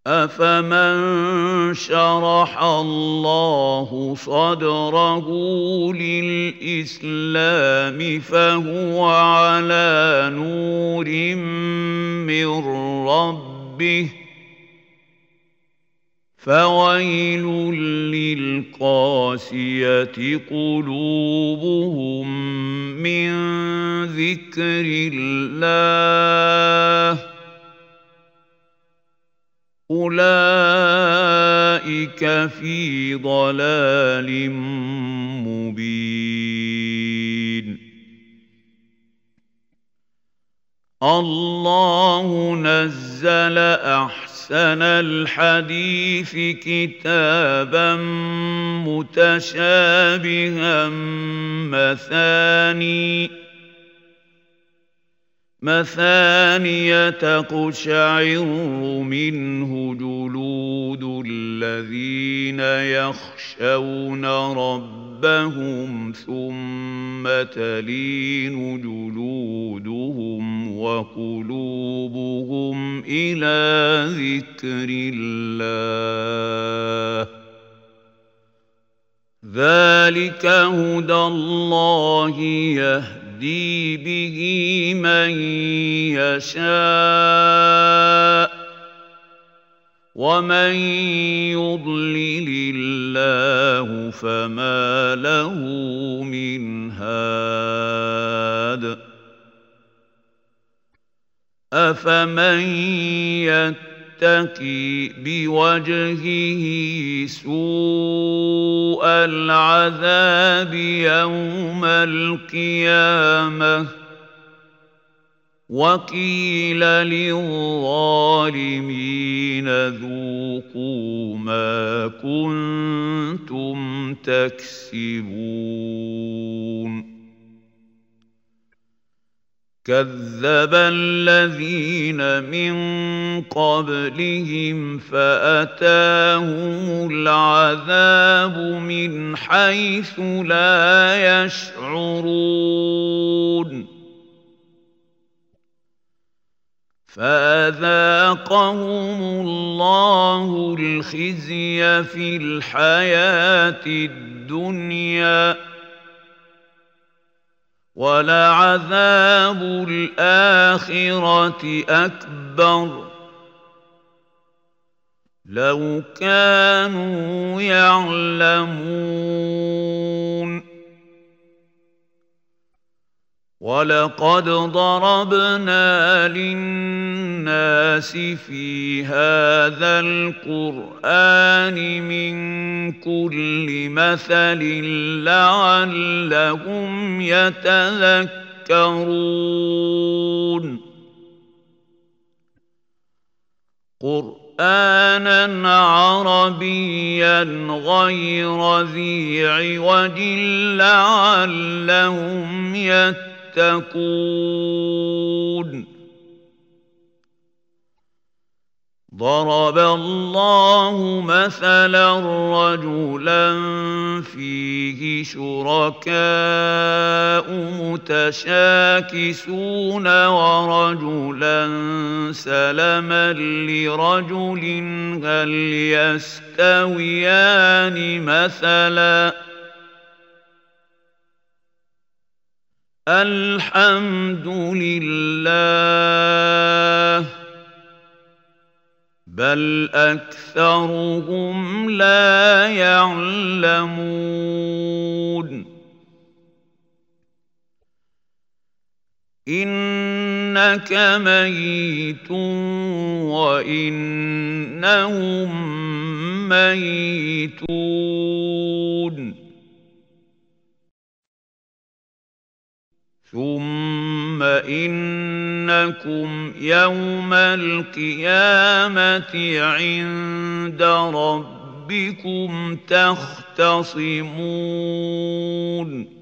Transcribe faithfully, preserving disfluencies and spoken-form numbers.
أفمن شرح الله صدره للإسلام فهو على نور من ربه فويل للقاسية قلوبهم من ذكر الله أولئك في ضلال مبين الله نزل أحسن الحديث كتابا متشابها مثاني مثانية تقشعر منه جلود الذين يخشون ربهم ثم تلين جلودهم وقلوبهم إلى ذكر الله ذلك هدى الله يهدي يهدي به من يشاء ومن يضلل الله فما له من هاد أفمن يتقي بوجهه سوء العذاب يوم القيامة وقيل للظالمين ذوقوا ما كنتم تكسبون كذب الذين من قبلهم فأتاهم العذاب من حيث لا يشعرون فأذاقهم الله الخزي في الحياة الدنيا ولعذاب الآخرة أكبر لو كانوا يعلمون ولقد ضربنا للناس في هذا القرآن من كل مثل لعلهم يتذكرون قرآنا عربيا غير ذي عوج لعلهم يتذكرون تتقون ضرب الله مثلا رجلا فيه شركاء متشاكسون ورجلا سلما لرجل هل يستويان مثلا الحمد لله بل أكثرهم لا يعلمون إنك ميت وإنهم ميتون ثم إنكم يوم القيامة عند ربكم تختصمون